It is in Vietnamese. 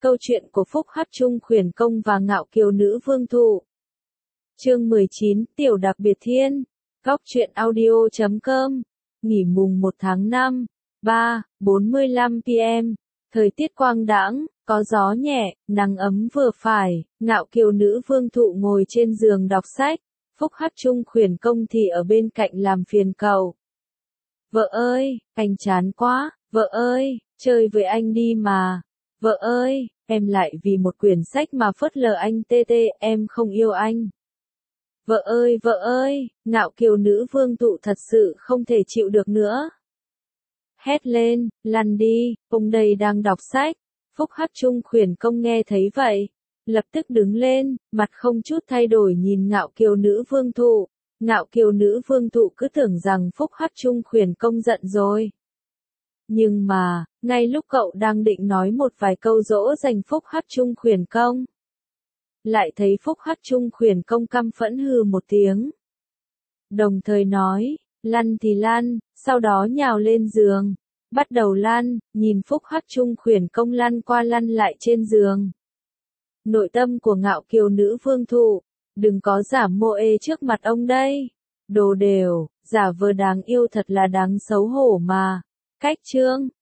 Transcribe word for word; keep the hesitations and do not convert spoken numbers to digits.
Câu chuyện của Phúc Hắc Chung Khuyển Công và Ngạo Kiều Nữ Vương Thụ. Chương mười chín, Tiểu đặc biệt thiên. Góc truyện audio chấm com. Nghỉ mùng một tháng năm, ba, bốn mươi lăm p m. Thời tiết quang đãng, có gió nhẹ, nắng ấm vừa phải, Ngạo Kiều Nữ Vương Thụ ngồi trên giường đọc sách. Phúc Hắc Chung Khuyển Công thì ở bên cạnh làm phiền cậu. Vợ ơi, anh chán quá, vợ ơi, chơi với anh đi mà. Vợ ơi, em lại vì một quyển sách mà phớt lờ anh tê tê, em không yêu anh. Vợ ơi, vợ ơi, Ngạo Kiều Nữ Vương Thụ thật sự không thể chịu được nữa. Hét lên, lăn đi, ông đây đang đọc sách. Phúc Hắc Chung Khuyển Công nghe thấy vậy, lập tức đứng lên, mặt không chút thay đổi nhìn Ngạo Kiều Nữ Vương Thụ. Ngạo Kiều Nữ Vương Thụ cứ tưởng rằng Phúc Hắc Chung Khuyển Công giận rồi. Nhưng mà, ngay lúc cậu đang định nói một vài câu dỗ dành Phúc Hắc Chung Khuyển Công, lại thấy Phúc Hắc Chung Khuyển Công căm phẫn hừ một tiếng. Đồng thời nói, lăn thì lăn, sau đó nhào lên giường, bắt đầu lăn, nhìn Phúc Hắc Chung Khuyển Công lăn qua lăn lại trên giường. Nội tâm của Ngạo Kiều Nữ Vương Thụ, đừng có giả mô ê trước mặt ông đây. Đồ đều, giả vờ đáng yêu thật là đáng xấu hổ mà. Cách chương